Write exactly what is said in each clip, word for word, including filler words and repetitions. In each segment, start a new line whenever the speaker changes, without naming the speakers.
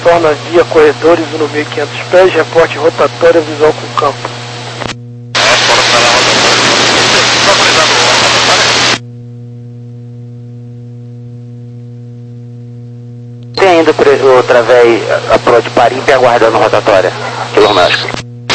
Contorna via corredores no mil e quinhentos pés, reporte rotatória visual com campo.
Tem ainda o Travei, a Pro de Parimpe aguardando rotatória, quilométrico.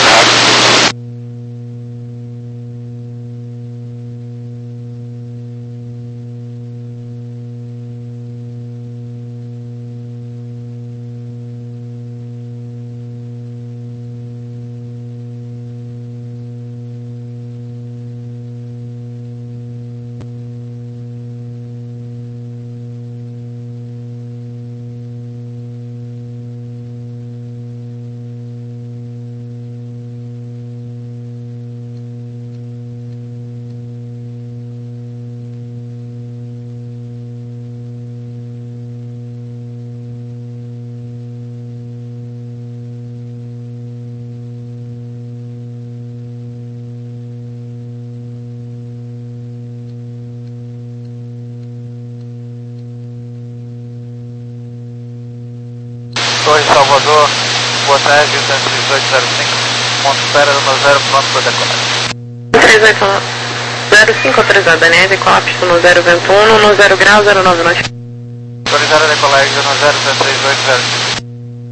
Torre Salvador, boa tarde, três oito zero cinco, ponto espera no zero, pronto para decolar.
três oito zero cinco autorizado, Daniel, decolapso no zero vento um, no zero grau, zero nove norte.
Autorizado a decolagem no zero três oito zero cinco.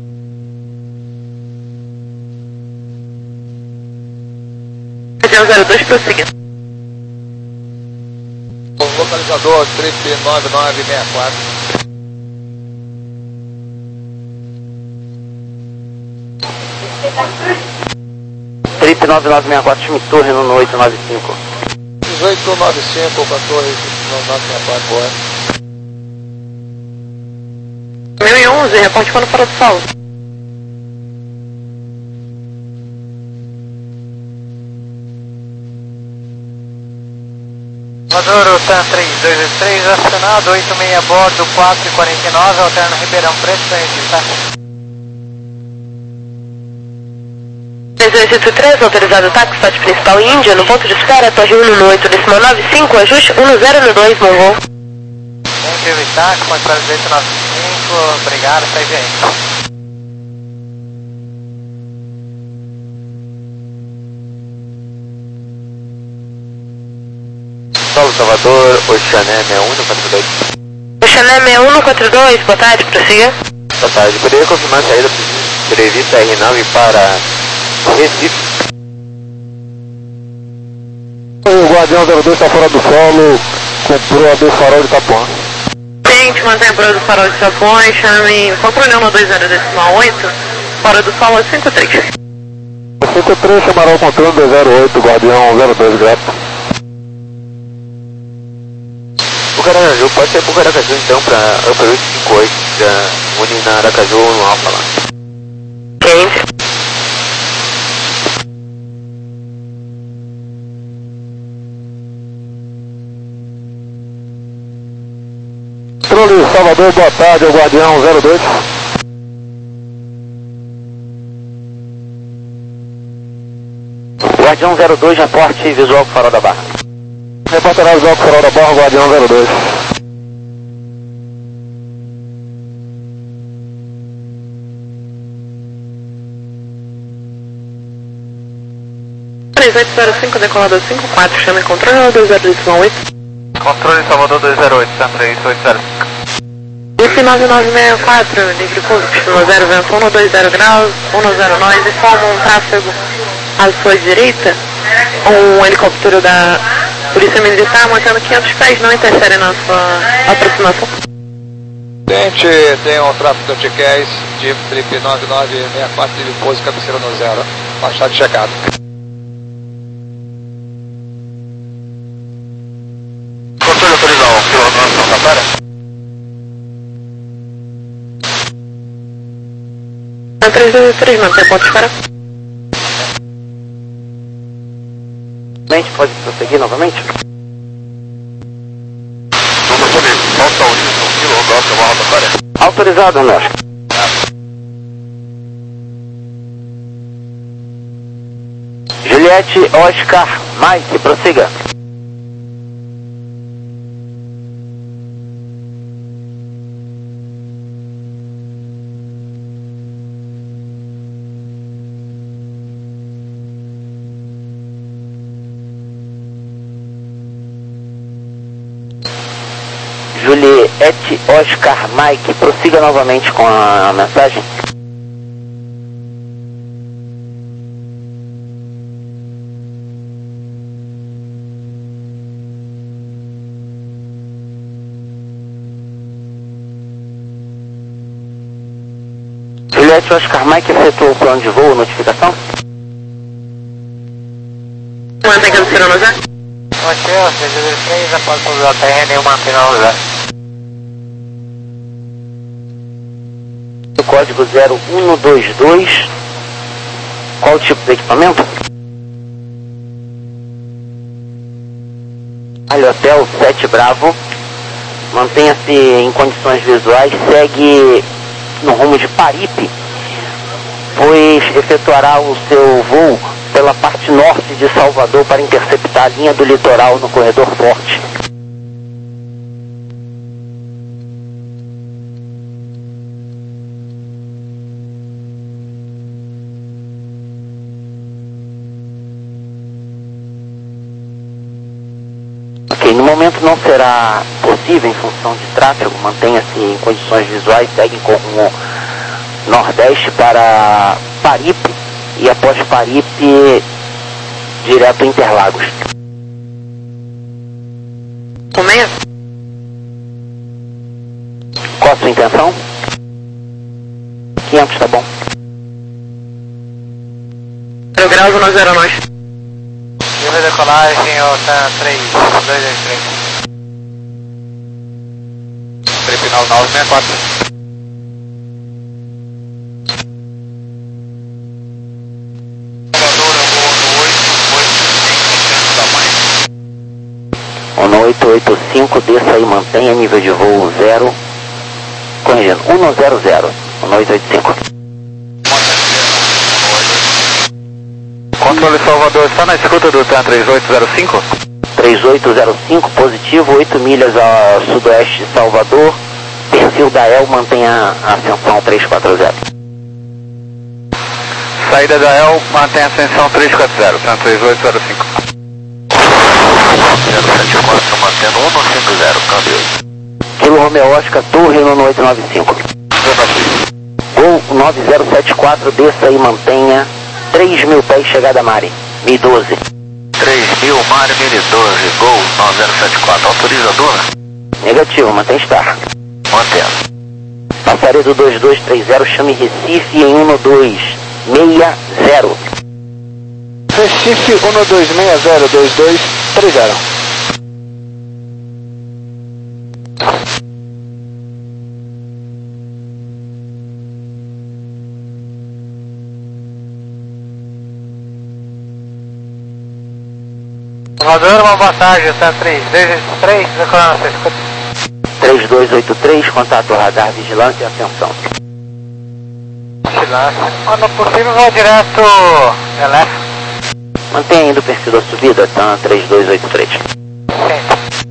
zero dois, prossiga.
Localizador trip nove nove seis quatro.
Trip nove nove seis quatro, time torre no oito nove cinco.
dezoito nove cinco com a torre nove nove seis quatro, boa.
mil e onze, reponte quando for do sol.
Maduro, TAM três dois três, acionado, oito seis a bordo, quatro e quarenta e nove, alterna Ribeirão Preto, tá?
três dois oito três, autorizado táxi, site principal Índia, no ponto de espera, torre um no oito, décimo nove cinco, ajuste um zero no dois, no voo.
Índia, táxi, mais para oito nove cinco, obrigado, sai bem.
Solo Salvador, Oxané seis um no quatro dois.
Oxané seis um no quatro dois, boa tarde, prossiga.
Boa tarde, poderia confirmar a saída prevista R nove para Recife?
O Guardião zero dois está fora do solo, comprou a do farol de Itapuã.
Gente, mantém a prova do farol de Itapuã, chame controle um no dois zero decimal oito, fora do solo cinco três.
cinco três, chamará o controle dois zero oito, Guardião zero dois, grato.
O Caracaju, pode ser pro Caracaju então para Upper oito cinco oito, da Uni na Aracaju no Alfa lá.
Gente.
Controle Salvador, boa tarde, o Guardião zero dois.
Guardião zero dois, reporte visual com farol da Barra.
Reportará visual com farol da Barra, Guardião zero dois.
três oito zero cinco, decolador cinco quatro, chame controle dois zero oito.
Controle Salvador dois zero oito, TAM três oito zero cinco.
F nove nove seis quatro, livre curso, no zero vento um, no dois zero graus, um no zero nós, e forma um tráfego à sua direita, um helicóptero da Polícia Militar mantendo quinhentos pés, não interfere na sua aproximação.
Tente, tem um tráfego da T Q S de trip nove nove seis quatro, livre pouso, cabeceira no zero, machado checado. Controle autorizado, quilômetro rotatória.
três dois três, mantém ponto de espera.
Pode prosseguir novamente?
Vamos saber, falta o um quilômetro, uma rotatória.
Autorizado, André. Juliette Oscar Mike, prossiga.
Juliette Oscar Mike, prossiga novamente com a mensagem. Juliette Oscar Mike efetuou o plano de voo, notificação?
Mantém cabeceira no zero.
Hotel, seis três, após o J N, eu mantenho no zero.
O código zero um dois dois, qual o tipo de equipamento? Alho Hotel sete Bravo, mantenha-se em condições visuais, segue no rumo de Paripe, pois efetuará o seu voo pela parte norte de Salvador para interceptar a linha do litoral no corredor forte. Ok, no momento não será possível em função de tráfego, mantenha-se em condições visuais, segue com o nordeste para Paripe e após Paripe direto a Interlagos.
Com meia?
Qual a sua intenção? quinhentos, tá bom.
zero graus, um zero nós.
Livre decolagem, Otan três, dois dois três.
Trip nove nove seis quatro.
no oito oito cinco, desça e mantenha nível de voo zero, corrigindo, um zero zero, no oito oito cinco.
Controle Salvador, está na escuta do TAN três oito zero cinco?
três oito zero cinco, positivo, oito milhas a sudoeste de Salvador, perfil da E L, mantenha a ascensão três quatro zero.
Saída da E L, mantenha a ascensão três quatro zero, TAN três oito zero cinco.
zero sete quatro, mantendo um cinco zero, câmbio.
Kilo Romeo Oscar, Torre no oito nove cinco. Gol nove zero sete quatro, desça e mantenha três mil pés, chegada Mari, mil e doze.
três mil, Mari, mil e doze, Gol nove zero sete quatro, autorizador?
Negativo, mantém Star.
Mantendo.
Passaredo dois dois três zero, chame Recife em um dois seis zero.
Recife um dois seis zero dois dois três zero.
Salvador, uma passagem, TAN três dois três, decolando na escuta.
três dois oito três, contato radar, vigilância e atenção.
Vigilância. Quando possível, vai direto Elef.
Mantenha ainda o perfil da subida, TAN três dois oito três.
Sim.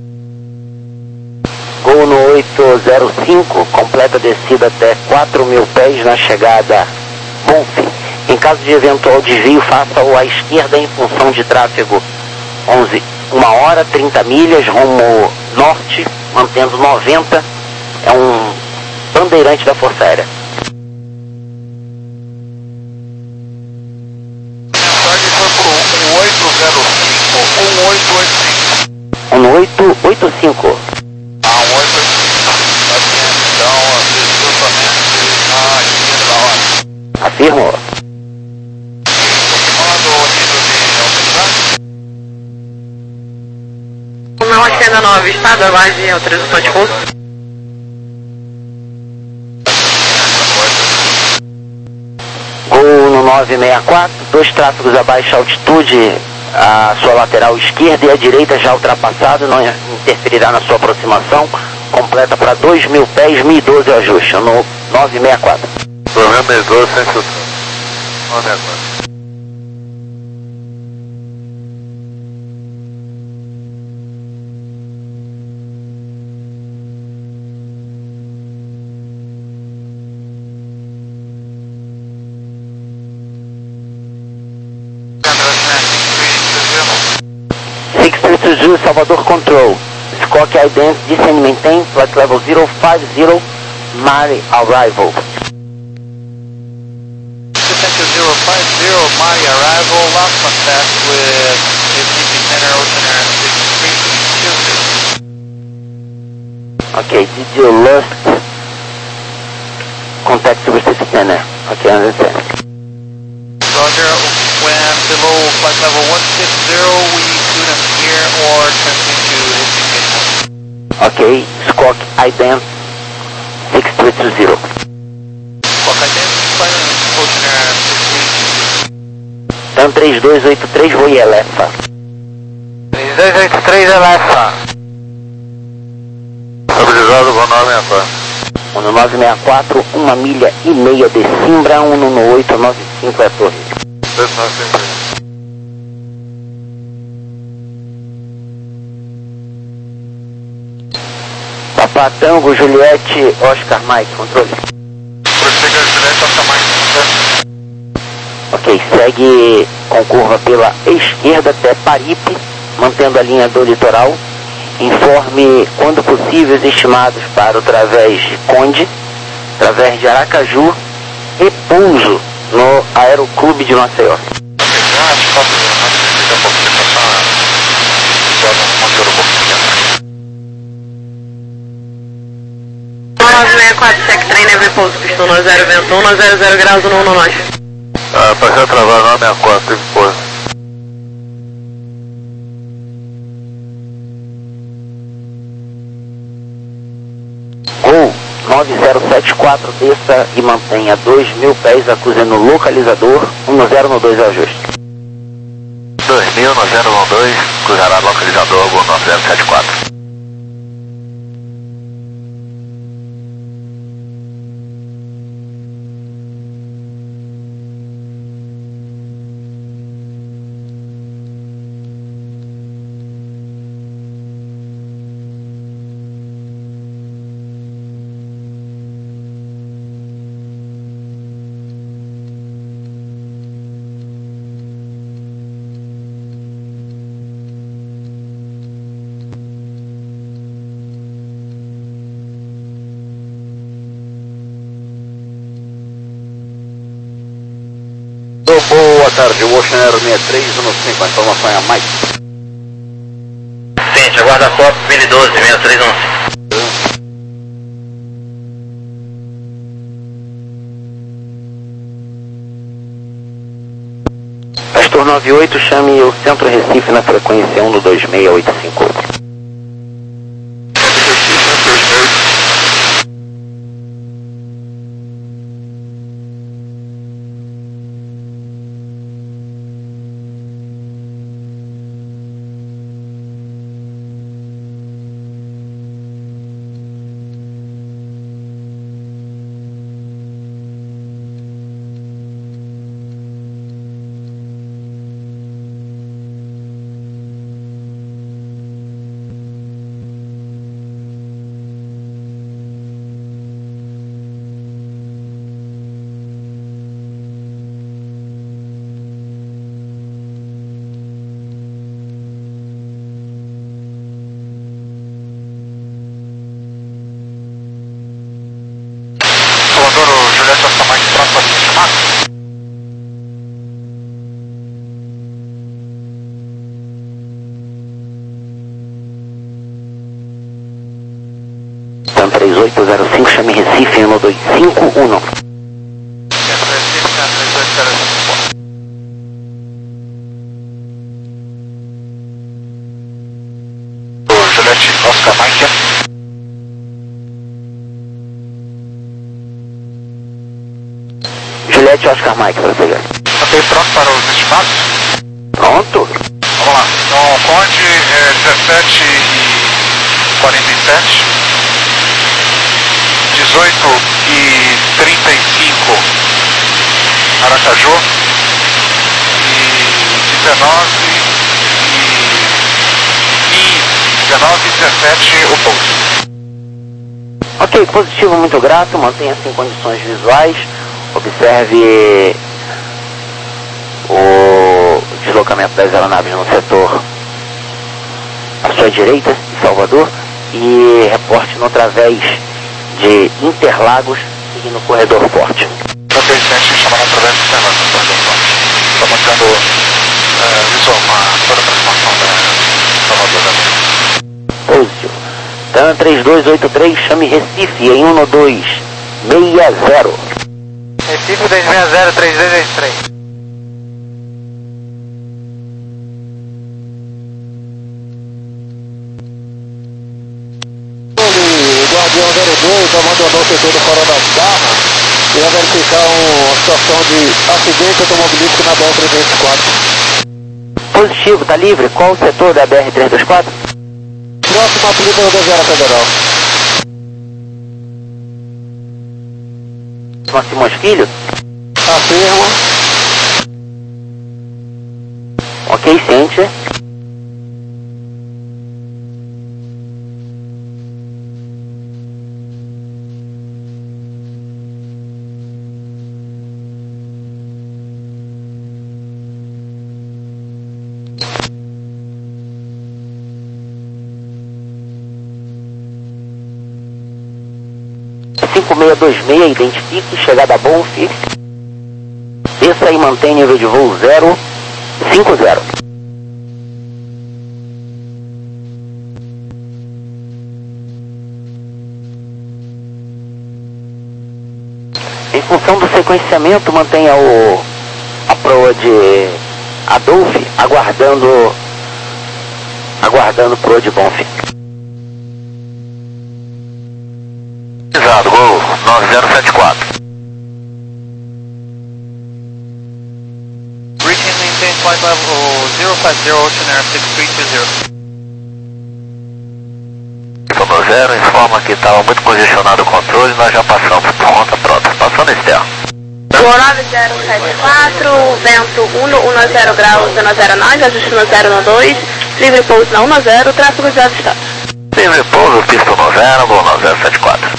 Gol no oito zero cinco, completa descida até quatro mil pés na chegada Bonfe. Em caso de eventual desvio, faça-o à esquerda em função de tráfego onze, uma hora, trinta milhas, rumo norte, mantendo noventa, é um bandeirante da Força Aérea.
Mensagem foi pro um oito zero cinco, um oito oito cinco.
um oito oito cinco.
Ah, um oito oito cinco. Tá certo, então, desceu somente na esquerda da hora.
Afirmo.
Manda o nível de autoridade.
O meu Oceano nove, estado, aguarde e autorização de pouso.
Gol no nove seis quatro, dois tráfegos abaixo a altitude, a sua lateral esquerda e a direita já ultrapassado, não interferirá na sua aproximação, completa para dois mil pés, mil e doze o ajuste, no nove seis quatro.
Programa mil e doze sem filtro. nove seis quatro.
six three two zero, Salvador Control, Squawk Ident, descend maintain, flight level zero five zero, Mari arrival.
Center zero five zero, Mari arrival, last contact with Recife Center, Ocean Air six three two zero.
Okay, did you last contact to Recife Center? Okay, I understand.
Roger, when below flight level one six zero, we couldn't hear or transmit to Recife.
Okay, Squawk Ident six three two zero.
Squawk Ident, silence, Ocean Air six three two zero.
Então três dois oito três, Voe Elefa.
três dois oito três, Elefa.
Estabilizado, voo nove seis quatro.
um nove seis quatro, uma milha e meia de Simbra, um no oito nove cinco é a torre.
dois nove cinco.
Papa Tango, Juliette, Oscar Mike, controle.
Prossiga Juliette, Oscar Mike.
Ok, segue com curva pela esquerda até Paripe, mantendo a linha do litoral. Informe, quando possível, os estimados para o través de Conde, através de Aracaju e pouso no Aeroclube de Maceió.
nove seis quatro, check train, every pouso, pistão no zero, vento um, no zero zero graus, no um no norte.
Ah, passei travado, nove seis quatro, teve pouso.
Gol nove zero sete quatro, desça e mantenha dois mil pés, acuse no localizador, um no zero no dois é ajuste.
dois mil no zero um dois, cruzará localizador, Gol nove zero sete quatro.
Boa tarde, o Ocean Air sessenta e três um cinco, a informação é a Mike.
Sente, aguarda a Copa mil e doze, sessenta e três um cinco.
Pastor nove oito, chame o Centro Recife na frequência um no dois seis oito cinco.
Juliette, Oscar Mike, próximo a chamar.
Então três oito zero cinco, chame Recife, um dois cinco um.
Centro Recife, três oito zero cinco. Juliette, Oscar Mike.
Juliette, Oscar Mike, para pegar.
Ok, pronto para os estimados?
Pronto.
Vamos lá. Então, Conde é dezessete e quarenta e sete, dezoito e trinta e cinco Aracaju e dezenove e dezenove e dezessete o pouso.
Ok, positivo, muito grato, mantenha-se em condições visuais, observe o deslocamento das aeronaves no setor à sua direita de Salvador e reporte-no através de Interlagos e no Corredor Forte.
Hotel sete chamando através de Interlagos no Corredor Forte. Está marcando uh, visual com a, toda a transformação da Salvador da Bahia.
Positivo. Dan três dois oito três, chame Recife em um dois seis zero.
Recife dois seis zero três dois dois três.
O Guardião zero dois abandonou o setor do Fora das Barras e vai verificar um, uma situação de acidente automobilístico na B R trezentos e vinte e quatro.
Positivo, tá livre? Qual o setor da B R trezentos e vinte e quatro?
Próxima Polícia Rodoviária Federal.
São Simões Filho?
Afirma.
Ok, ciente. cinco seis dois seis, identifique, chegada a Bonfim. Desça e mantém nível de voo zero cinco zero. Em função do sequenciamento, mantenha o, a proa de Adolfo aguardando, aguardando proa de Bonfim.
Exato, gol nove zero sete quatro.
Reaching maintain flight level zero five zero, Ocean Air six three two zero.
Sono zero, informa que estava muito congestionado o controle e nós já passamos por conta própria. Passando externo.
nove zero sete quatro, vento um zero graus no zero nove, ajuste no zero dois, livre pouso na um zero, tráfego de avistado.
Livre pouso, pista um zero, gol nove zero sete quatro.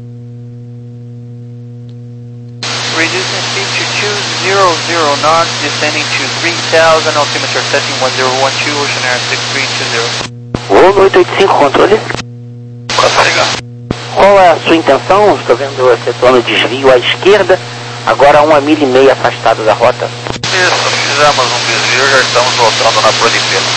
Reducing speed to two zero zero knots, descending to three thousand, altimeter setting one zero one two, Ocean Air six three two zero.
Voo oito oito cinco, controle.
Pode ligar.
Qual é a sua intenção? Estou vendo efetuando desvio à esquerda, agora a uma milha e meia afastado da rota.
Isso, fizemos um desvio, já estamos voltando na Prodipila.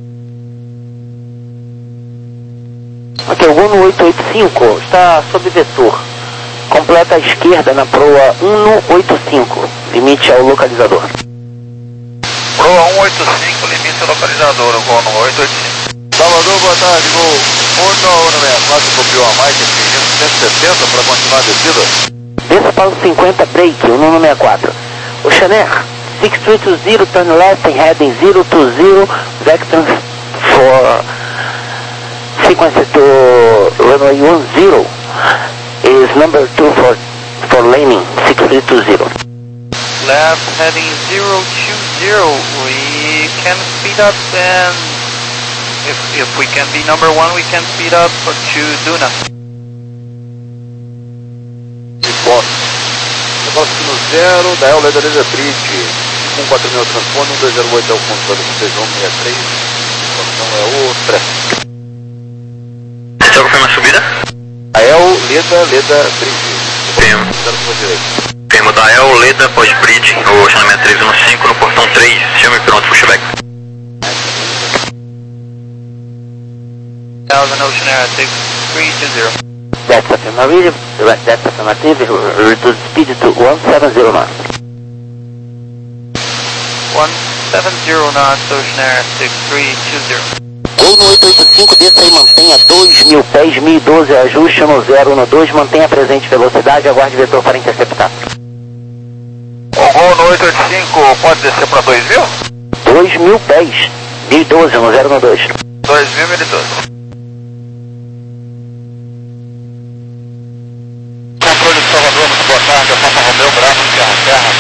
Ok, o Uno oito oito cinco está sob vetor. Completa à esquerda na proa um oito cinco, limite ao localizador.
Proa um oito cinco, limite ao localizador, gol no oito oito cinco.
Salvador, boa tarde, gol oito um seis quatro, copiou a Mike, atingindo cento e setenta para continuar a descida.
Desça para o cinquenta, break, o número sessenta e quatro. Ocean Air, six three two zero, turn left and heading zero two zero, vector for sequence to runway one zero is number two for, for landing, six three two zero.
Left heading zero two zero, we can speed up and if, if we can be number one, we can speed up to Duna.
Report. Negócio aqui no zero, da Leader Laser Bridge, um quatro mil transpone, um dois zero oito é o controle, seis um seis três, informação é o pré.
Você confirma a subida?
Dael, Leda, Leda, Bridge.
Firmo.
zero para direita.
Firmo Dael, Leda, pós-bridge, no Ocean três um cinco, no portão três, chame pronto, pushback.
one thousand Ocean Air six three two zero.
That's affirmative, that's affirmative, reduce speed to one seven zero knots.
one seven zero knots, Ocean Air six three two zero.
Gol no oito oito cinco, desça e mantenha dois mil pés, mil e doze, ajuste no zero no dois, mantenha a presente velocidade, aguarde vetor para interceptar.
O gol no oito oito cinco pode descer para dois mil?
dois mil pés, mil e doze no zero no dois.
dois mil, mil e doze. Controle de Salvador, muito boa tarde, Papa Romeu Bravo, Serra Serra.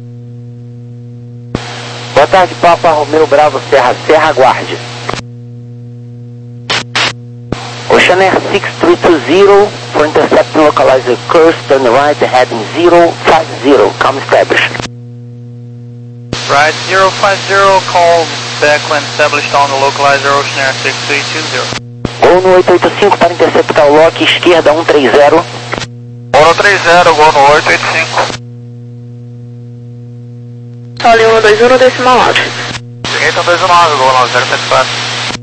Boa tarde, Papa Romeu Bravo, Serra Serra, aguarde. Ocean Air six three two zero, for intercepting localizer course, turn right, heading zero five zero, calm established.
Right, zero five zero, call back when established on the localizer, Ocean Air six three two zero.
Gol no oito oito cinco para interceptar o Loki, esquerda um três zero.
Gol no três zero, gol no oito oito cinco.
Sole um dois um, decimal nove.
Direita dois um nove, gol nove zero sete quatro.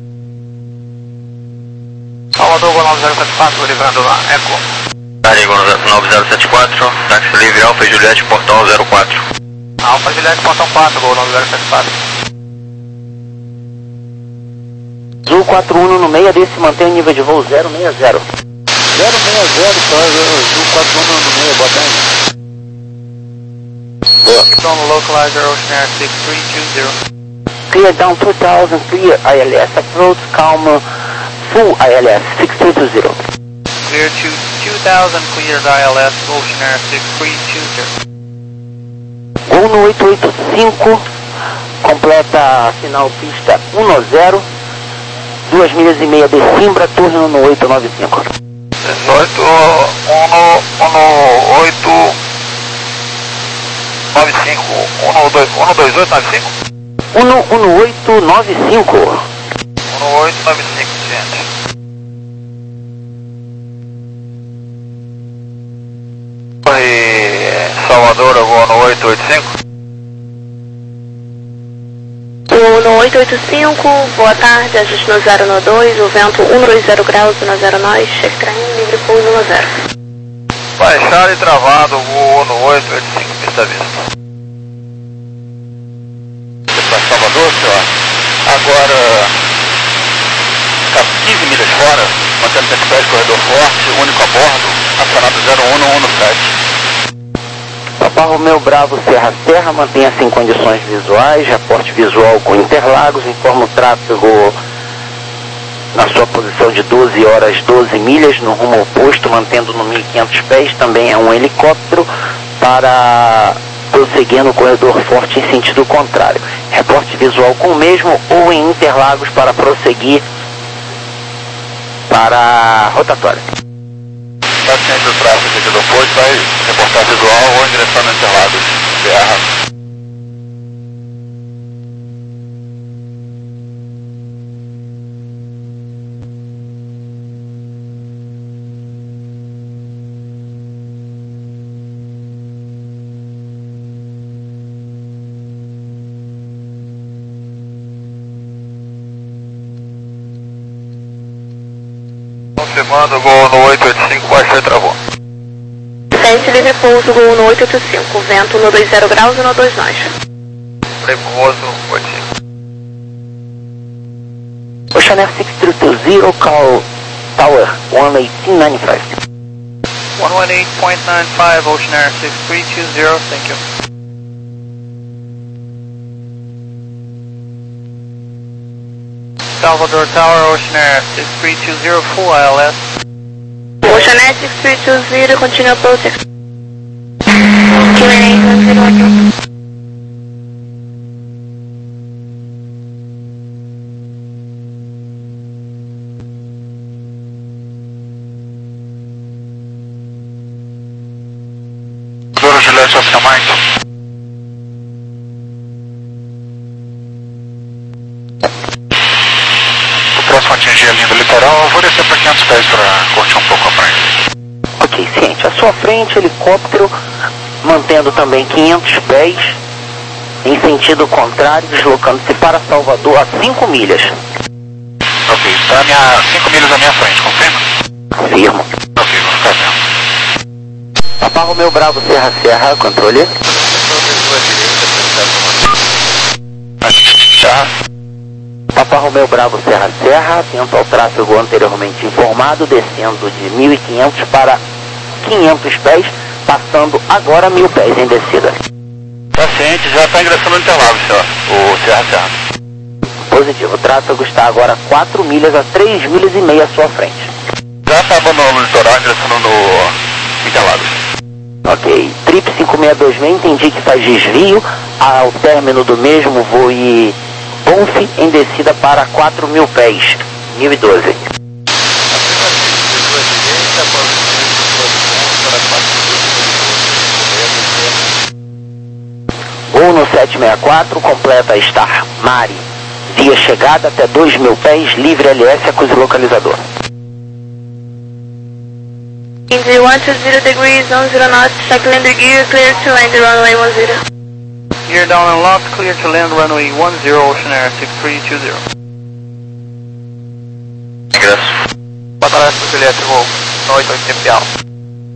Salvador, gol nove zero sete quatro, livrando na Eco.
Ari, gol nove zero sete quatro, táxi livre, Alfa Juliette, portão zero quatro.
Alfa Juliette, portão quatro, gol nove zero sete quatro.
Azul quatro um no meia desse, mantém o nível de voo zero seis zero.
zero seis zero, Azul quatro um no meio, boa tarde.
From localizer Ocean Air six three two zero.
Clear down two thousand, clear I L S, approach calm, full I L S six three two zero.
Clear to two thousand, cleared I L S Ocean Air six three two zero.
Gol no oito oito cinco, completa final pista um zero, duas milhas e meia de Simbra, turno no oito nove cinco.
dezoito, um no oito nove cinco, um no dois oito nove cinco?
um no oito nove cinco.
um no oito nove cinco, gente. E Salvador, gol no oito oito cinco.
Gol no oito oito cinco, boa tarde, ajuste no zero no dois, o vento um dois zero graus no zero nós, cheque traindo, livre pouso no zero.
Baixado e travado, gol no oito oito cinco, pista vista.
Para Salvador, senhor. Agora, está quinze milhas fora, mantendo tempestade, corredor forte, único a bordo, acionado zero um no um no sete.
Papa Romeu Bravo Serra Serra, mantenha-se em condições visuais, reporte visual com Interlagos, informa o tráfego na sua posição de doze horas doze milhas, no rumo oposto, mantendo no mil e quinhentos pés, também é um helicóptero, para prosseguir no corredor forte em sentido contrário. Reporte visual com o mesmo ou em Interlagos para prosseguir para a rotatória.
Paciente do tráfego aqui do posto vai reportar visual ou em direção a Interlagos. Serra.
Confirmando, gol no oito oito cinco, baixou e travou.
Sente livre pouso, gol no oito oito cinco, vento no dois zero graus e no dois nós.
Premoso, oito cinco.
Ocean Air six three two zero, call Tower one eighteen ninety-five.
one eighteen point nine five, Ocean Air six three two zero, thank you. Salvador Tower, Ocean Air six three two zero, full I L S.
Ocean Air six three two zero, continue approaching. Q N A one zero one.
Dora Juliette, off the mic. Próximo a atingir a linha do litoral, eu vou descer para quinhentos pés para curtir um pouco a praia.
Ok, ciente. À sua frente, helicóptero, mantendo também quinhentos pés, em sentido contrário, deslocando-se para Salvador a cinco milhas.
Ok, está a minha cinco milhas à minha frente, confirma?
Confirmo.
Ok, vou ficar vendo.
Papa Romeu Bravo Serra Serra, controle.
Já.
Papa Romeu Bravo Serra Serra, atento ao tráfego anteriormente informado, descendo de mil e quinhentos para quinhentos pés, passando agora mil pés em descida.
Paciente já está ingressando no Interlagos, senhor. O Serra Serra.
Positivo, o tráfego está agora quatro milhas a três milhas e meia à sua frente.
Já está abandonando o litoral, ingressando no Interlagos.
Ok, Trip cinco seis dois seis, entendi que faz desvio ao término do mesmo voo e Bonf em descida para quatro mil pés, mil e doze. Gol no sete seis quatro, completa Star Mari via chegada até dois mil pés, livre L S, acuse o localizador.
Indy one two zero degrees, one zero knots, check landing gear, clear to land runway one zero.
Gear down and locked, clear to land runway one zero, Ocean Air six three two zero.
Ingresso.
Batalha Juliette, voo oito oito tempo de alta.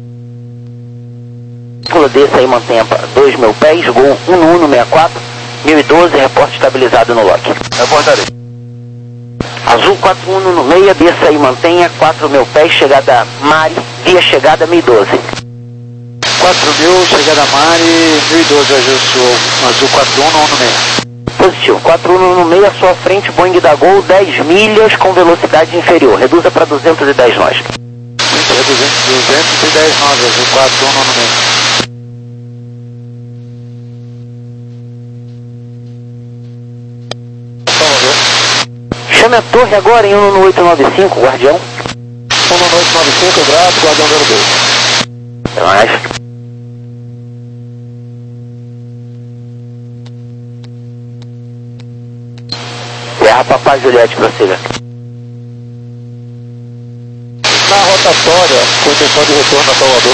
Pula desça e mantenha dois mil pés, gol um um no sessenta e quatro, mil e doze, reporte estabilizado no lock.
Reportarei.
Azul quatro um no meia, desça e mantenha quatro mil pés, chegada Mari, via chegada mil e doze.
quatro mil, chegada Mari, mil e doze, Azul, Azul quatro um no meia.
Positivo, quatro um no meia, à sua frente, Boeing da Gol, dez milhas com velocidade inferior, reduza para duzentos e dez nós.
duzentos e dez nós, Azul quatro um no meia.
Chame a torre agora em um no oito nove cinco, Guardião.
um no oito nove cinco, grato, Guardião zero dois.
É mais. Serra Papai Juliette, prossiga.
Na rotatória, com intenção de retorno a Salvador.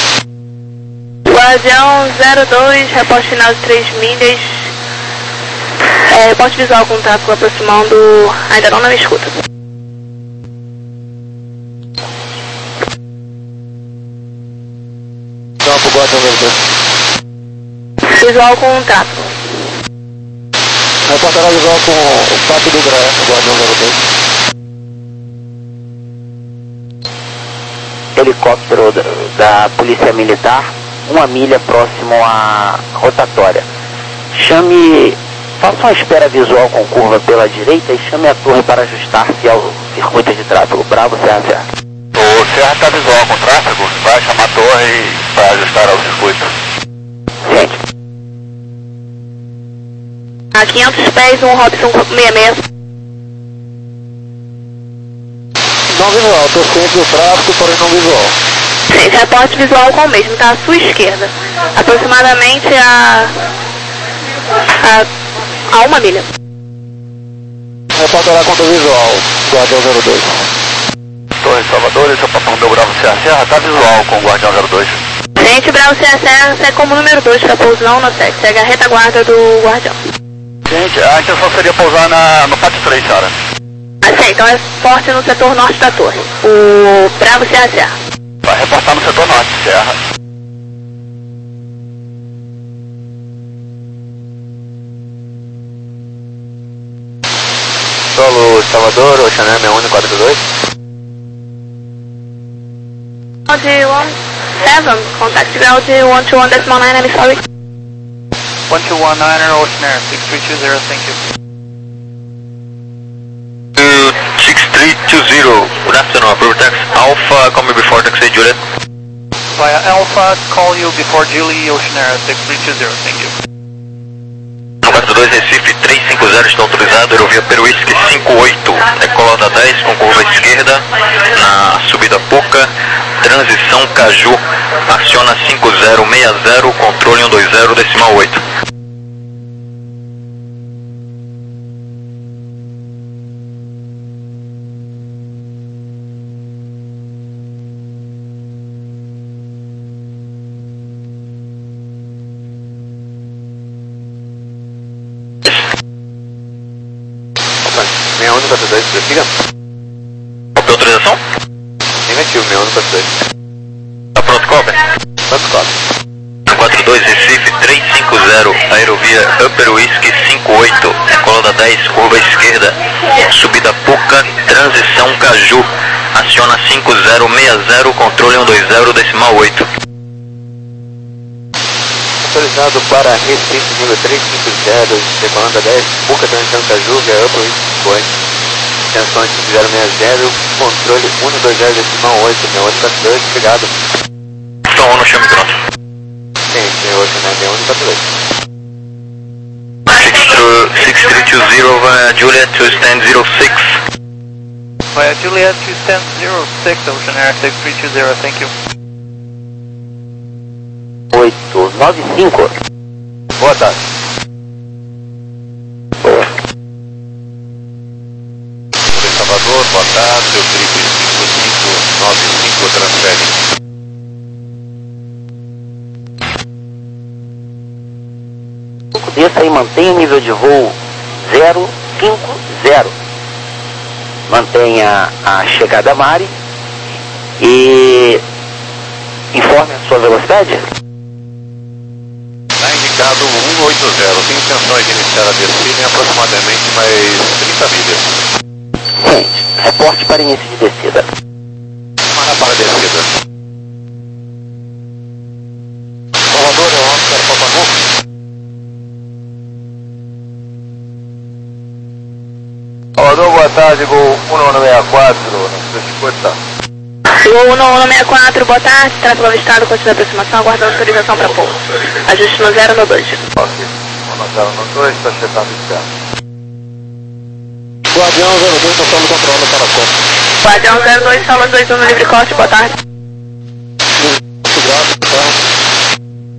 Guardião zero dois, reporte final de três milhas. É, reporte visual com tráfego aproximando. Ainda não, não me escuta.
Campo, Guardião zero dois.
Visual com tráfego.
Reportará visual com o Pato do Graé, Guardião zero dois.
Helicóptero da, da Polícia Militar, uma milha próximo à rotatória. Chame, faça uma espera visual com curva pela direita e chame a torre para ajustar-se ao circuito de tráfego. Bravo, Serra Serra.
O Serra está visual com tráfego, vai chamar a torre para ajustar ao circuito.
Gente.
A quinhentos pés, um Robson sessenta e seis.
Não visual, estou ciente do tráfego, porém não visual.
Sim, reporte visual com o mesmo, está à sua esquerda. Aproximadamente a. a, a uma milha.
Reportará contra visual, Guardião zero dois.
Torre Salvador, esse é o Papão do Bravo Serra Serra, está visual com o Guardião zero dois.
Gente, Bravo Serra Serra, segue como número dois para pouso não no sete, segue a retaguarda do Guardião.
Gente, a intenção seria pousar na, no pátio três, senhora.
Assim, então é forte no setor norte da torre. O Bravo Serra Serra.
Vai reportar no setor norte, Serra.
Solo Salvador, Ocean Air sessenta e um quatro dois.
Ground one seven, contact ground one two one decimal nine, I'm sorry.
one two one nine Ocean Air six three two zero, thank you.
six three two zero, good afternoon, approve tax Alpha, call me before taxi Juliet.
Via Alpha, call you before Julie, Ocean Air six three two zero, thank you.
quatro dois Recife três cinco zero está autorizado, aerovia Peruísque cinco oito, decola da dez com curva esquerda, na subida Poca, transição Caju, aciona cinco zero seis zero, controle um dois zero decimal oito.
sessenta e um quatro dois, prossiga.
Qual é a autorização?
Negativo, sessenta e um quatro dois.
Tá pronto, cobre?
Quanto cobre?
quatro dois Recife três cinco zero, aerovia Upper Whisky cinco oito, decola da dez, curva esquerda, subida Puca, transição Caju, aciona cinco zero seis zero, controle um dois zero decimal oito.
Autorizado para Recife nível três cinco zero, decolando a dez, Puca, transição Caju, via Upper Whisky cinco oito. Atenção cinco zero seis zero, controle um dois zero decimal oito, sessenta e um quatro dois, obrigado.
Só um no chame grosso.
Sim, senhor, sessenta e um quatro dois.
six three two zero via Juliet to stand zero six.
Via Juliet to stand zero six, Ocean Air six three two zero, thank you.
oito nove cinco.
Boa tarde.
Boa. desça e mantenha o nível de voo zero cinco zero. Mantenha a chegada a Mari e informe a sua velocidade.
Está indicado um oito zero, tem intenções de iniciar a descida em aproximadamente mais trinta milhas.
Gente, reporte para início de descida.
Para para a descida. Salvador, é o Oscar Papa Golf.
Salvador, boa tarde, Gol um nove seis quatro, na sua escuta.
Gol um nove seis quatro, boa tarde, tráfego avistado, continua a aproximação, aguardando autorização para pouso. Ajuste no zero no dois.
Ok, no zero no dois, está chegando o certo.
Guardião zero dois, está solo controlando para a Copa.
Guardião zero dois, Solos dois um no livre corte, boa tarde.
Muito grato, tá?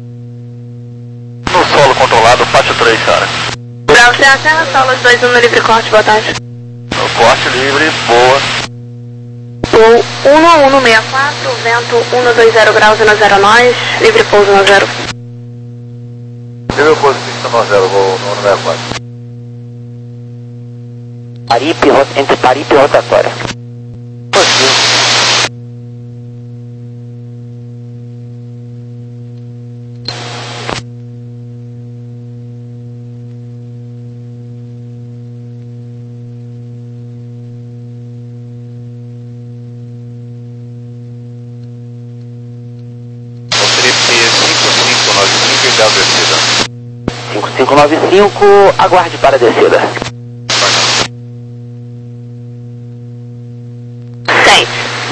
No solo controlado, faixa três, cara.
Brown Serra Serra, Solos dois um no livre corte, boa tarde.
No corte livre, boa.
Gol um um seis quatro, vento um dois zero graus e na zero nós, livre pouso na zero.
Nível positivo no zero, Gol um nove seis quatro.
Paripe, rota- entre Paripe e rotatória. cinco cinco nove cinco, aguarde para a descida.
Sente.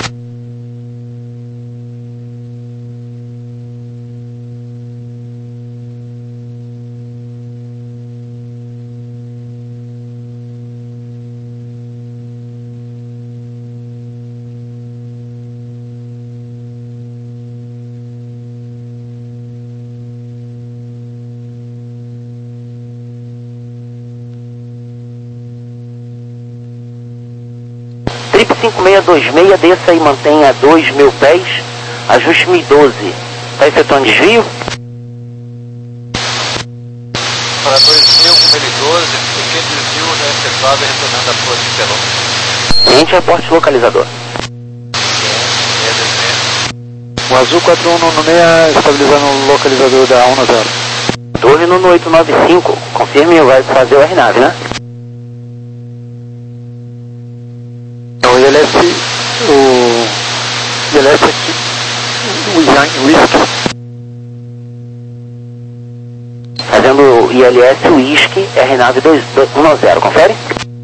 Trip cinco seis dois seis, desça e mantenha dois mil pés, ajuste mil e doze. Está efetuando desvio?
Para dois mil, com mil e doze, pequeno desvio já efetuado retornando a Flor de Pelão.
Cliente, reporte localizador.
O Azul quatro um nove seis estabilizando o localizador da um zero.
Torre no oito nove cinco, confirme, vai fazer o R nove, né?
O I L S, o I L S aqui, o Yang Whisky.
Fazendo I L S Whisky R nove um zero, confere?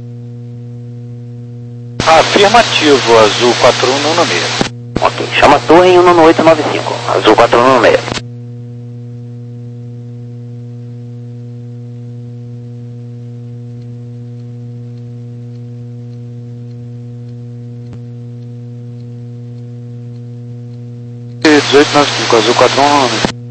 Afirmativo, Azul quatro um nove seis.
Ok, chama a torre em um no oito nove cinco, Azul quatro um nove seis.
dezoito nove cinco, Azul quatro um nove seis.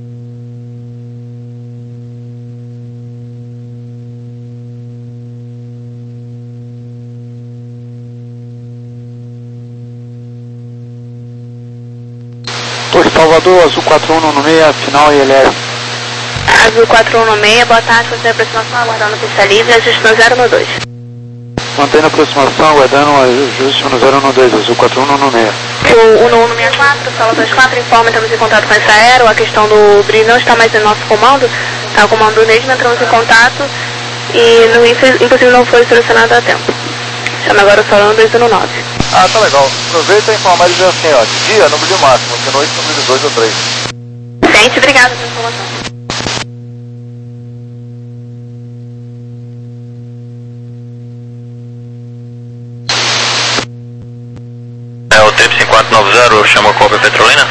Torre Salvador, Azul quatro um nove seis, final I L S.
Azul quatro um nove seis, boa tarde, continua a aproximação, aguardando pista livre, ajuste no zero no dois.
Mantendo a aproximação, aguardando o ajuste no zero no dois, Azul quatro um nove seis.
O um um seis quatro, Solo dois quatro, informa, estamos em contato com esse aero, a questão do brilho não está mais em nosso comando, está o comando mesmo, entramos em contato e no impossível não foi solucionado a tempo. Chama agora o Solo dois um nove.
Ah, tá legal. Aproveita e informar e dizer assim, ó, de dia no brilho máximo, de noite no brilho dois ou três.
Gente, obrigado pela informação.
É o Trip cinco quatro nove zero, chama a cópia Petrolina?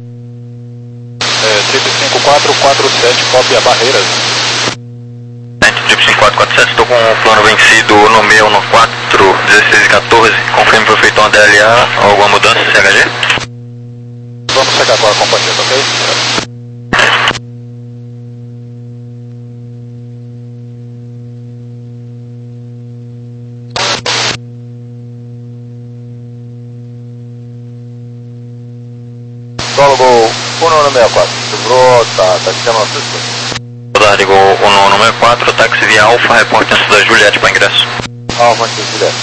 É, Trip cinco quatro quatro sete, cópia Barreiras.
Trip cinco quatro quatro sete, estou com o plano vencido no seis um quatro, dezesseis e quatorze, confirme foi feito uma D L A, alguma mudança C H G?
Vamos chegar com a companhia, tá ok?
Solo Gol um nove seis quatro. Sobrou, tá, tá te chamando susto.
Rodar, ligou o nono sessenta e quatro, táxi via Alfa, reporte antes da Juliette para ingresso.
Alfa, aqui, Juliette.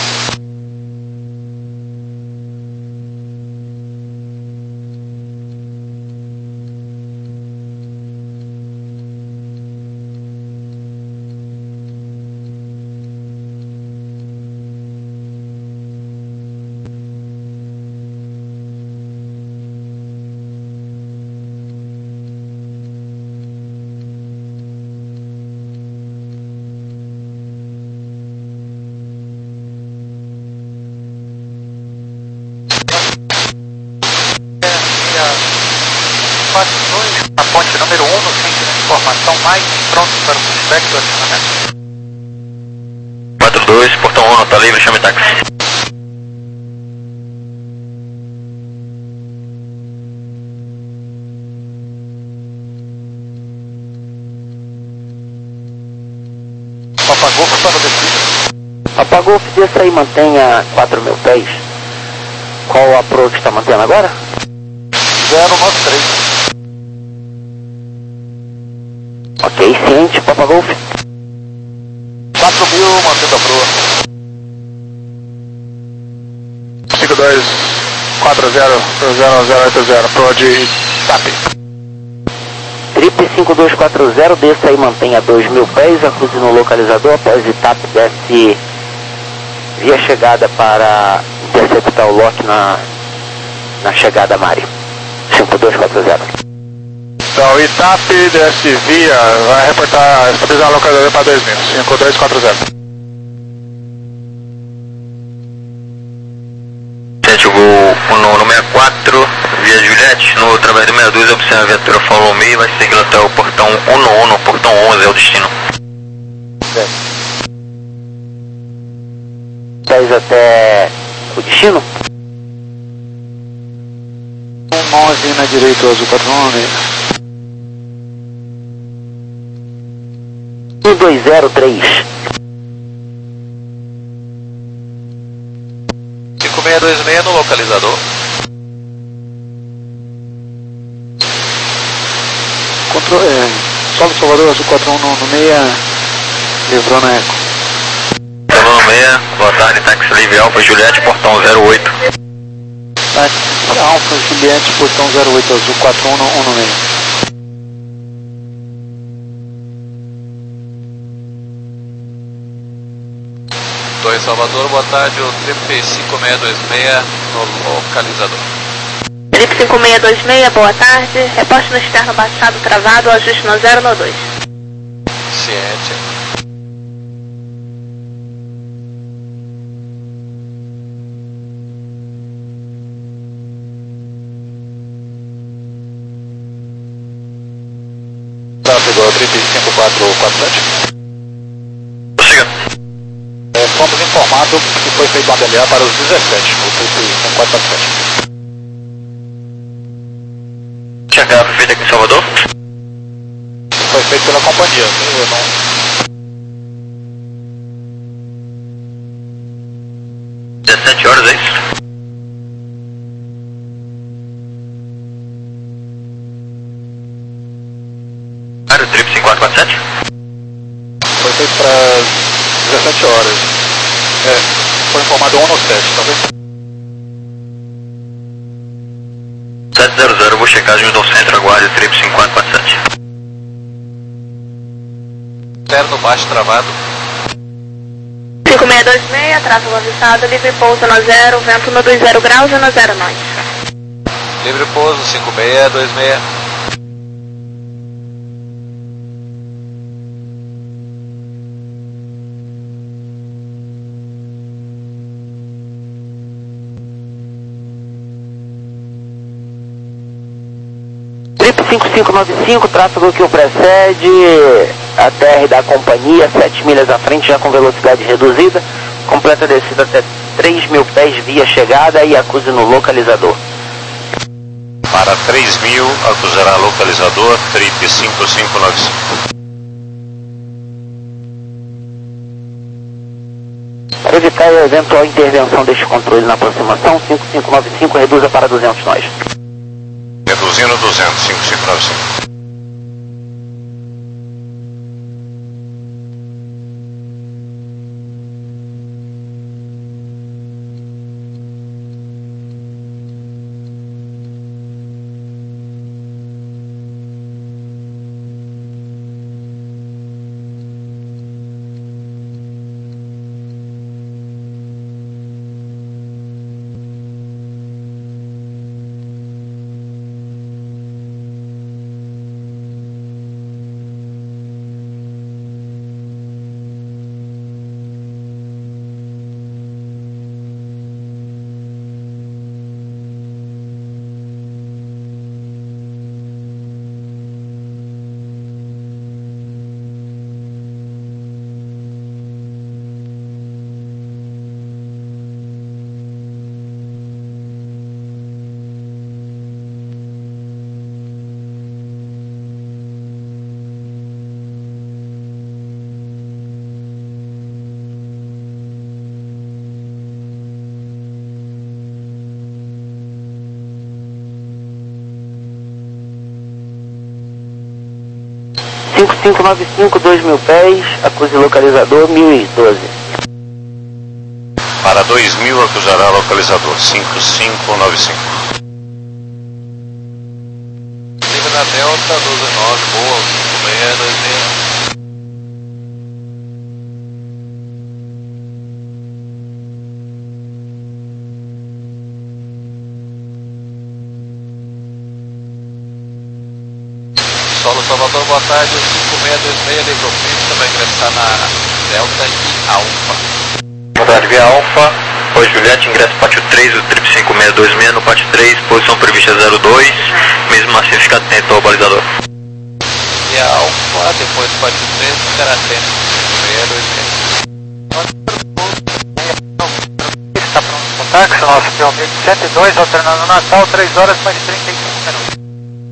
Na ponte número um, no centro de informação mais pronto para o feedback do acionamento.
quatro dois, portão um, tá livre, chame táxi.
Papa Golf para o destino.
Papa Golf, desça aí, mantenha quatro mil pés. Qual o approach está mantendo agora?
zero nove três.
Ok, ciente, Papa Golf.
quatro mil, mantendo a proa.
cinco dois quatro zero zero zero oito zero, proa de T A P.
Trip cinco dois quatro zero, desça aí, mantenha dois mil pés, acuse no localizador, após I T A P, desce via chegada para interceptar o lock na, na chegada Mari. cinco dois quatro zero.
Então, I T A P, desce via, vai reportar, estabilizar a localizadora para dois mil, cinco dois quatro zero.
Gente, o nono sessenta e quatro, via Juliette, no através do sessenta e dois, observa a viatura Follow Me, vai seguir até o portão um no portão onze é o destino.
dez até o destino?
um onze na direita, azul quatro um.
um dois zero três.
cinco seis dois seis no localizador.
Controle, é, Solo Salvador, azul quatro um no meia, livrou na Eco.
Salvador seis, boa tarde, táxi livre Alfa Juliette, portão zero oito.
Táxi Alfa Juliette, portão zero oito, azul quatro um no meia.
dois Salvador, boa tarde, o Trip cinco seis dois seis no localizador.
Trip cinco seis dois seis, boa tarde. Reposte no externo baixado travado, ajuste no zero no dois.
Ciente.
Tráfego, Trip cinco quatro quatro sete.
Prossiga.
É, fomos informados que foi feito um A B L A para os dezessete, o Trip cinco quatro quatro sete.
Chegada foi feita aqui em Salvador?
Foi feito pela companhia, eu não...
dezessete horas, é isso? Cara, o Trip cinco quatro quatro sete?
Foi feito para dezessete horas. É, foi informado um no sete, talvez.
sete zero zero, vou checar junto ao centro, aguarde o Trip cinco quatro quatro sete.
Externo baixo travado.
cinco seis dois seis, tráfego avisado, livre pouso no zero, vento no dois zero graus e no zero nós.
Livre pouso cinco seis dois seis.
Trip cinco cinco nove cinco, tráfego que o precede, a T R da companhia, sete milhas à frente, já com velocidade reduzida, completa descida até três mil pés via chegada e acuse no localizador.
Para três mil, acusará localizador, Trip cinco cinco nove cinco.
Para evitar a eventual intervenção deste controle na aproximação, cinco cinco nove cinco reduza para duzentos nós.
Reduzindo duzentos, cinco cinco nove cinco.
cinco cinco nove cinco, dois mil pés, acuse localizador mil e doze.
Para dois mil, acusará localizador cinco cinco nove cinco.
Liga na Delta, doze nove, boa, cinco seis dois seis. Solo Salvador, boa tarde, cinco seis dois seis, livre ofício, vai ingressar na Delta e Alfa.
Boa tarde, via Alfa, oi Juliette, ingresso pátio três, o trip cinco seis dois seis no pátio três, posição prevista zero dois, mesmo assim fica atento ao balizador.
Via Alfa, depois do pátio três, ficará atento cinco seis dois seis.
Está pronto para o táxi, nosso P B cento e dois, alternando Natal, três horas mais trinta e cinco minutos.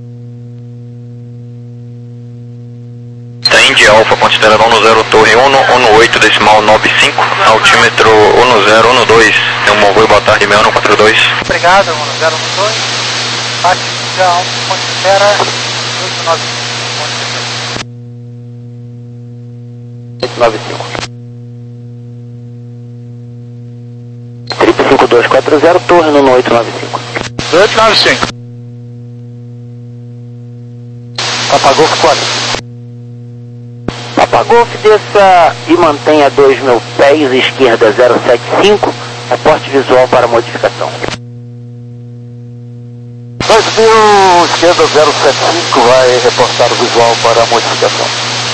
Indy Alfa, ponte estelar um zero, torre um, um oito, decimal nove cinco, altímetro um zero um dois, tem um bom voo, boa tarde, meu um quatro dois.
Obrigado, um zero um dois, pátio de Alfa, ponte espera, oito nove cinco,
oito nove cinco. Trip cinco dois quatro zero, torre no oito nove cinco.
oito nove cinco. Apagou quatro.
Papa Golf, desça e mantenha dois mil pés, esquerda zero sete cinco, reporte visual para modificação.
dois mil, esquerda zero sete cinco, vai reportar o visual para modificação.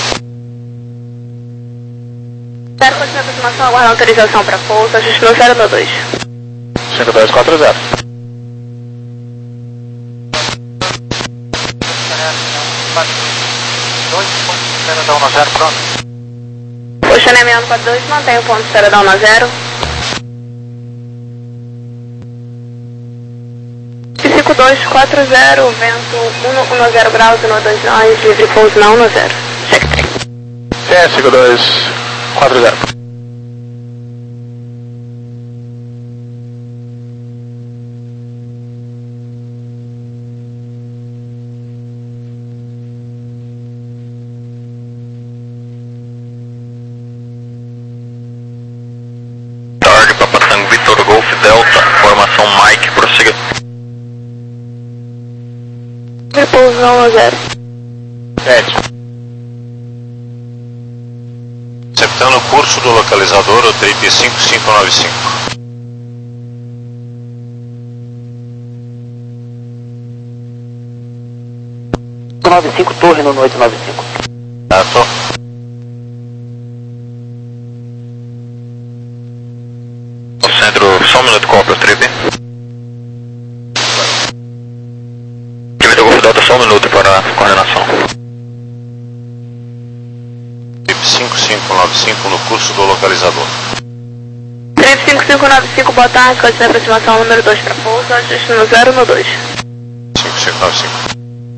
Zero continua a aproximação, aguarda autorização para pouso, ajuste no zero no dois.
cinco dois quatro zero. dois ponto zero da um zero, pronto.
O Chanel um quatro dois, mantém o ponto zero da um zero. cinco dois quatro zero, vento um um zero graus, um dois nós, livre pouso na um zero. Check três.
É, cinco dois quatro zero.
Vitor Golf Delta, formação Mike, prossiga.
Repouso na um zero.
sete.
Aceptando o curso do localizador, o trip cinco cinco nove cinco.
oito nove cinco, torre no oito nove cinco.
Certo.
Centro, só um minuto, compra o trip. Vitor Golf Delta, só um minuto para a coordenação.
Trip cinco cinco nove cinco no curso do localizador.
Trip cinco cinco nove cinco, boa tarde, código de aproximação número dois para pouso, ajuste no zero no dois.
cinco cinco nove cinco.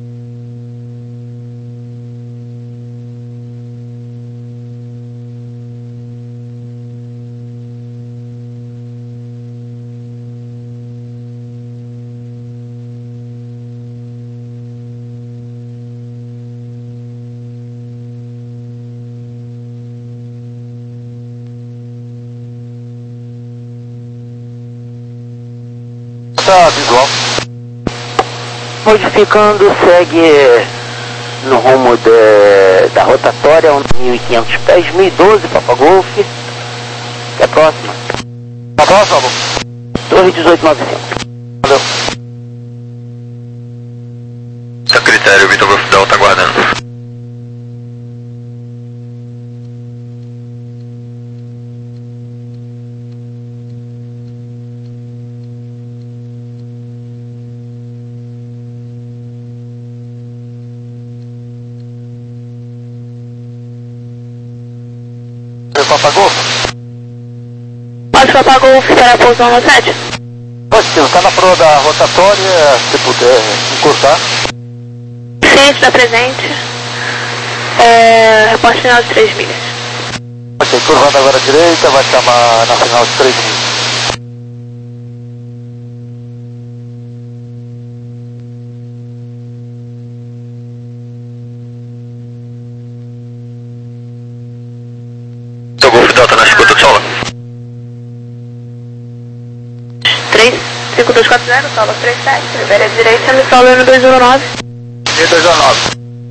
Visual.
Modificando, segue no rumo de, da rotatória, mil e quinhentos pés, mil e doze, Papa Golf. Até a próxima.
Tá próximo?
Torre dezoito nove cinco.
Valeu.
Seu critério, Vitor Golf Delta, aguardando.
Papa Golf?
Pode Papa Golf para pouso no sete?
Positivo, está na proa da rotatória, se puder encurtar.
Sim, está presente. É, reporte final de três milhas.
Ok, curvando agora à direita, vai chamar na final de três milhas.
cinco dois quatro zero, solo três sete, libere à direita, me solo N dois um nove.
N dois um nove.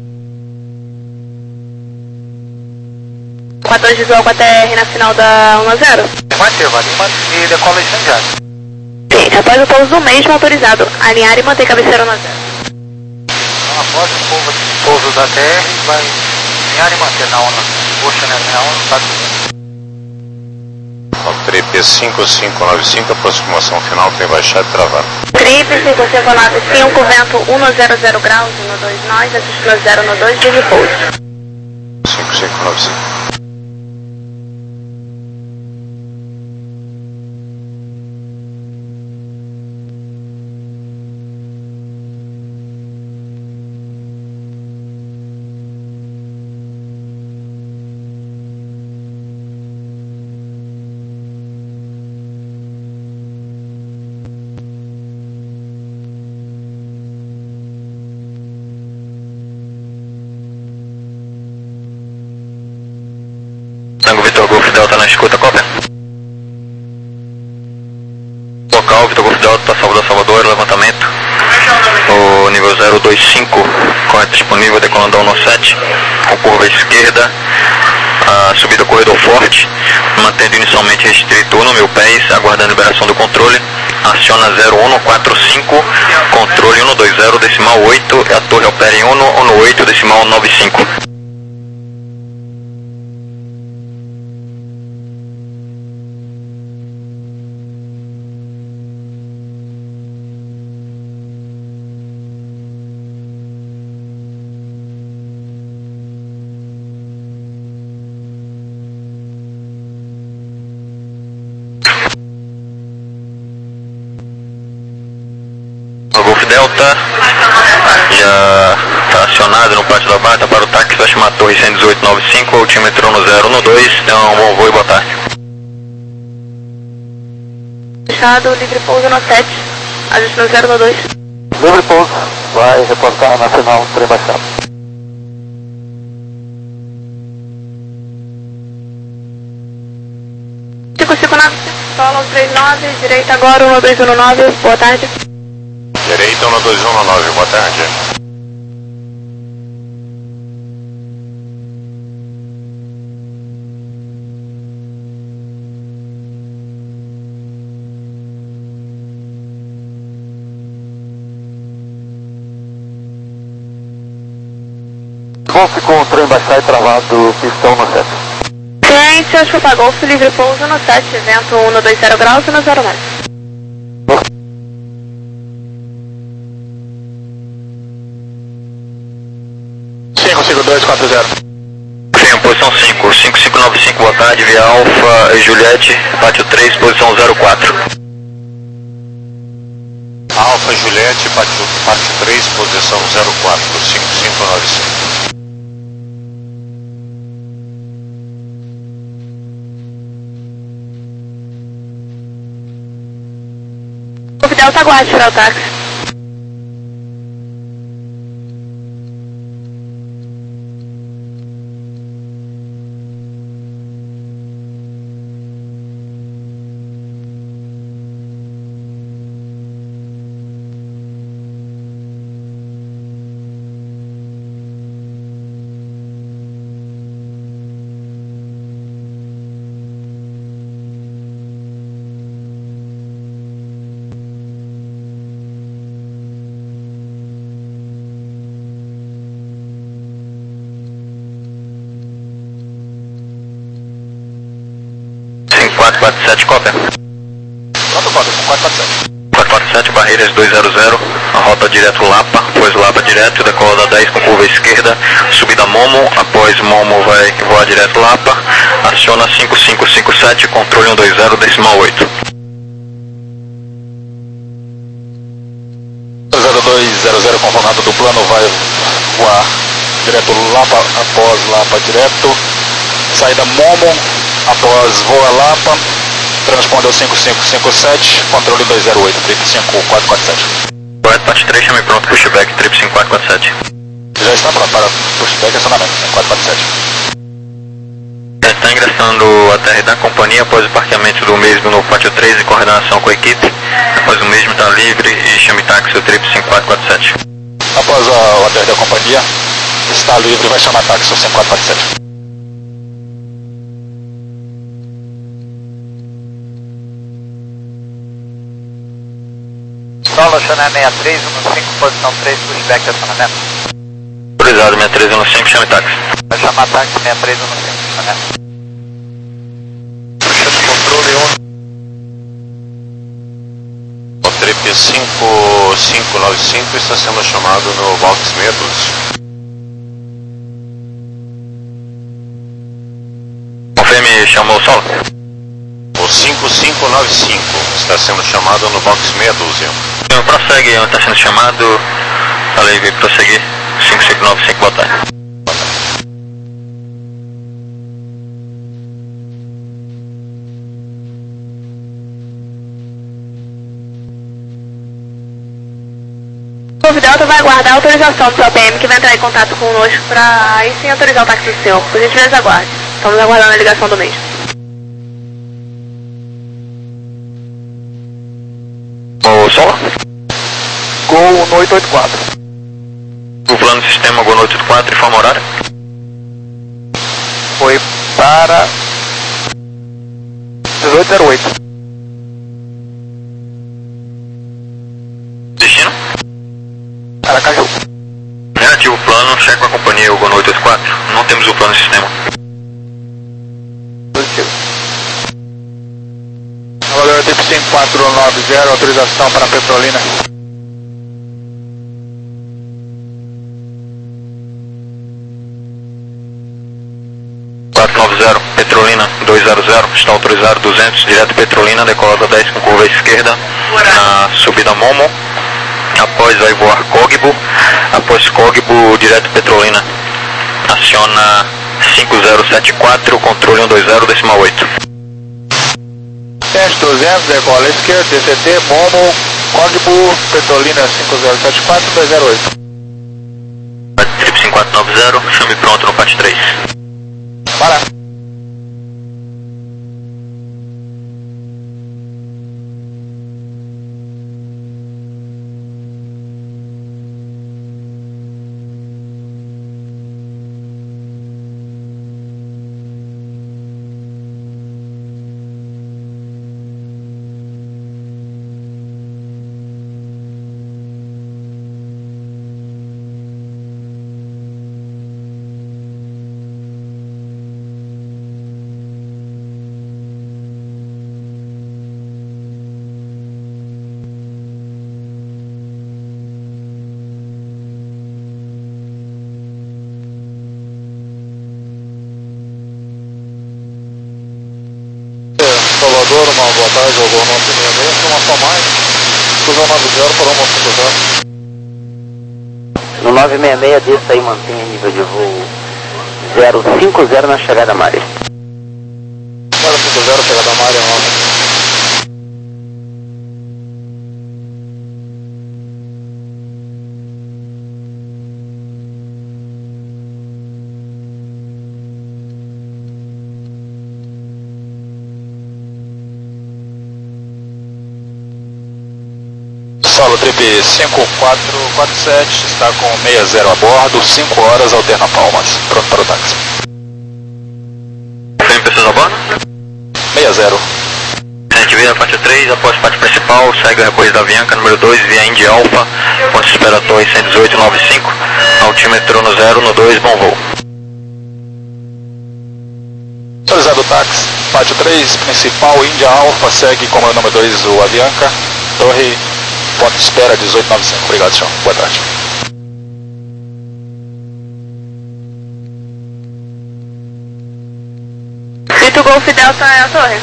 quatorze visual com a T R na final da um a zero.
Afirmativo, Lima e decola incendiário.
Sim, após o pouso do mesmo autorizado, alinhar e manter cabeceira no zero.
Então, após o pouso, pouso da T R, vai alinhar e manter na ONU. Puxa, né? Na ONU, tá tudo.
Trip cinco cinco nove cinco, aproximação final, tem baixado e travado.
Trip cinco cinco nove cinco, vento um zero zero graus, um dois nós, assiste zero no dois, de repouso.
cinco cinco nove cinco.
Tango Vitor Golf Delta na escuta, cópia. Local, Vitor Golf Delta, Salvador, Salvador, levantamento. O nível zero dois cinco, corrente disponível, decolando a um sete, com curva esquerda, a subida corredor forte, mantendo inicialmente restrito um mil pés, aguardando liberação do controle. Aciona zero um quatro cinco, controle um dois zero, decimal oito, e a torre opera em um um oito, decimal nove cinco. O Golf Delta já está acionado no pátio da barra para o táxi, vai chamar a torre cento e dezoito nove cinco, altímetro no zero no dois, então bom voo e boa tarde.
Fechado, livre pouso no sete, ajuste no zero no dois.
Livre pouso, vai reportar na final, trem baixado.
cinco cinco nove cinco, solo três nove, direita agora um dois um nove, boa tarde.
Direita um dois um nove, boa tarde.
Golf com o trem baixar e travado, pistão no sete.
Ciência, Oscar Golf, livre pouso no sete, vento um dois zero graus e no zero nove.
cinco cinco dois quatro zero.
Sim, posição cinco, cinco cinco nove cinco, boa tarde, via Alfa e Juliette, pátio três, posição zero quatro.
Alfa Juliette, pátio, pátio três, posição zero quatro, cinco cinco nove cinco.
Golf Delta, aguarde tirar o táxi.
quatro quatro sete, cópia.
Pronto, cópia, com quatro quatro sete.
quatro quatro sete, barreiras dois zero zero, a rota direto Lapa, após Lapa direto, decola da dez com curva esquerda, subida Momo, após Momo vai voar direto Lapa, aciona cinco cinco cinco sete, controle um dois zero, decimal oito.
zero dois zero zero, confirmado do plano, vai voar direto Lapa, após Lapa direto, saída Momo, após voa Lapa, transpondeu cinco cinco cinco sete, controle dois zero oito, trip cinco quatro quatro sete.
Correto, parte três, chame pronto, pushback, trip cinco quatro quatro sete.
Já está pronto para pushback e acionamento, quatro quatro sete.
Já está ingressando a T R da companhia após o parqueamento do mesmo no pátio três em coordenação com a equipe. Após o mesmo está livre e chame táxi o trip cinco quatro quatro sete.
Após a ordem da companhia, está livre, vai chamar táxi o cinco quatro quatro sete.
Solo, Channel sessenta e três, cinco, posição três, pushback de acionamento.
Autorizado, sessenta e três um cinco, chame táxi.
Vai chamar táxi sessenta e três um cinco, acionamento. Puxando controle um.
O trip cinco cinco nove cinco está sendo chamado no box seis doze.
Confirme, chamou o solo.
O cinco cinco nove cinco está sendo chamado no box seis doze.
Então, prossegue, está sendo chamado. Falei, vem prosseguir. cinco cinco nove cinco, boa tarde.
O Delta vai aguardar a autorização do seu P M que vai entrar em contato conosco para aí sim autorizar o táxi do senhor. Por gentileza, aguarde. Estamos aguardando a ligação do mesmo.
O solo?
Gol no oito oito quatro.
O plano do sistema Gol no oito oito quatro, informa horário.
Foi para dezoito zero oito.
Destino?
Aracaju.
Negativo plano, cheque com a companhia Gol no oito oito quatro. Não temos o plano do sistema.
Positivo.
Valor tipo cinco quatro nove zero, autorização para Petrolina.
quatro nove zero, Petrolina dois zero zero, está autorizado duzentos, direto Petrolina, decolada dez com curva à esquerda, na subida Momo. Após vai voar Cogbo, após Cogbo, direto Petrolina. Aciona cinco zero sete quatro, controle cento e vinte, decimal oito.
Teste duzentos, decola à esquerda, D C T, Momo, Código, Petrolina cinco zero sete quatro, dois zero oito.
Trip cinco quatro nove zero, chame pronto no P A T três.
Para. Salvador, uma boa tarde, ao Gol nove seis seis, uma só mais, Cruzão nove zero para uma cinco zero.
No nove seis seis, desça aí, mantenha nível de voo zero cinco zero na chegada Mária.
zero cinco zero, chegada Mária, nove. Solo Trip cinco quatro quatro sete está com sessenta a bordo, cinco horas, alterna Palmas. Pronto para o táxi.
Tem pessoas a bordo?
sessenta.
A gente vira a parte três, após a parte principal, segue o recorrido da Avianca, número dois, via Indy Alpha, ponto espera Torre cento e dezoito nove cinco, altímetro no zero, no dois, bom voo.
Autorizado o táxi, pátio três, principal, Indy Alpha, segue como é o número dois, o Avianca, Torre, ponto de espera dezoito nove cinco. Obrigado, senhor. Boa tarde.
Feito o Golf Delta é a torre.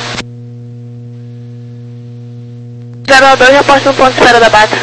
zero dois, reporte no ponto de espera da Bata.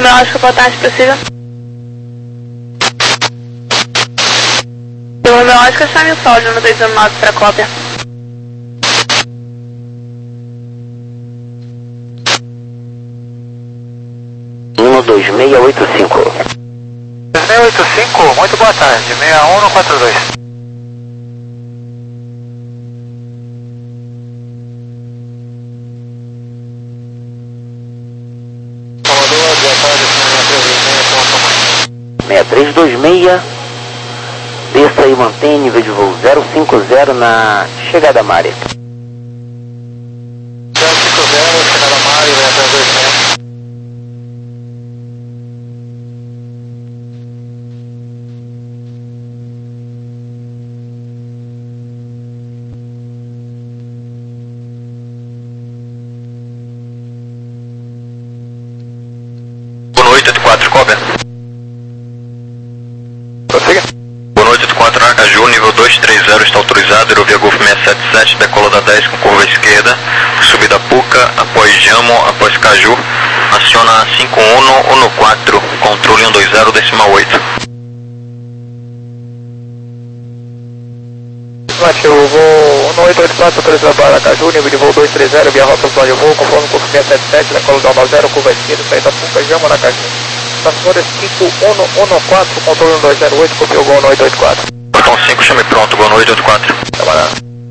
Romeu Oscar, boa tarde, prossiga. O Romeu Oscar, chame o sólido no dois zero nove para cópia.
um dois seis oito cinco.
dois seis oito cinco, muito boa tarde, seis um no quatro dois.
Salvador, boa tarde,
seis três dois seis, desça e mantém nível de voo zero cinco zero na chegada à Mari.
zero cinco zero, chegada a Mari, seis três dois seis.
Boa noite, oito quatro, cópia.
Prossiga.
Boa noite, oito quatro, Aracaju, nível dois três zero, está autorizado, aerovia Golf seis sete sete, decola da dez com curva esquerda, subida Puca, após Jamo, após Caju, aciona cinco um no quatro, controle um dois zero, decimal oito.
Eu vou no oito oito quatro, autorizado para Aracaju, nível de voo dois três zero, via rota plano de voo, conforme curva seis sete sete, decola da nove zero, curva esquerda, saída Puca, Jamo, Aracaju. Passageiros cinco um um quatro, controle um dois zero oito, copiou Gol no oito oito quatro.
Portão cinco, chame pronto, boa noite, oito quatro.
Camarada.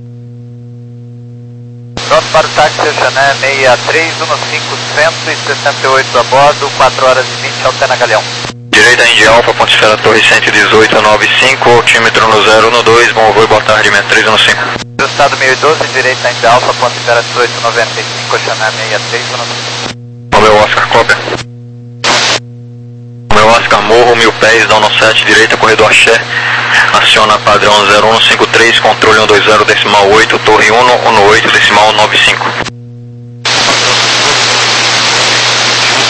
Pronto para o táxi, Xané seis três um cinco, cento e sessenta e oito a bordo, quatro horas e vinte, Altena Galeão.
Direita Indy Alfa, ponto esfera Torre cento e dezoito, nove cinco, altímetro no zero um dois, bom voo e boa tarde, seis três um cinco.
Do estado mil e doze, direita Indy Alfa, ponto esfera dezoito noventa e cinco, Xané seis três um cinco.
Romeu Oscar, cópia. Romeu Oscar, morro, mil pés, down no sete, direita, corredor Axé, aciona padrão zero um cinco três, controle um dois zero, decimal oito, torre um um oito, decimal nove cinco.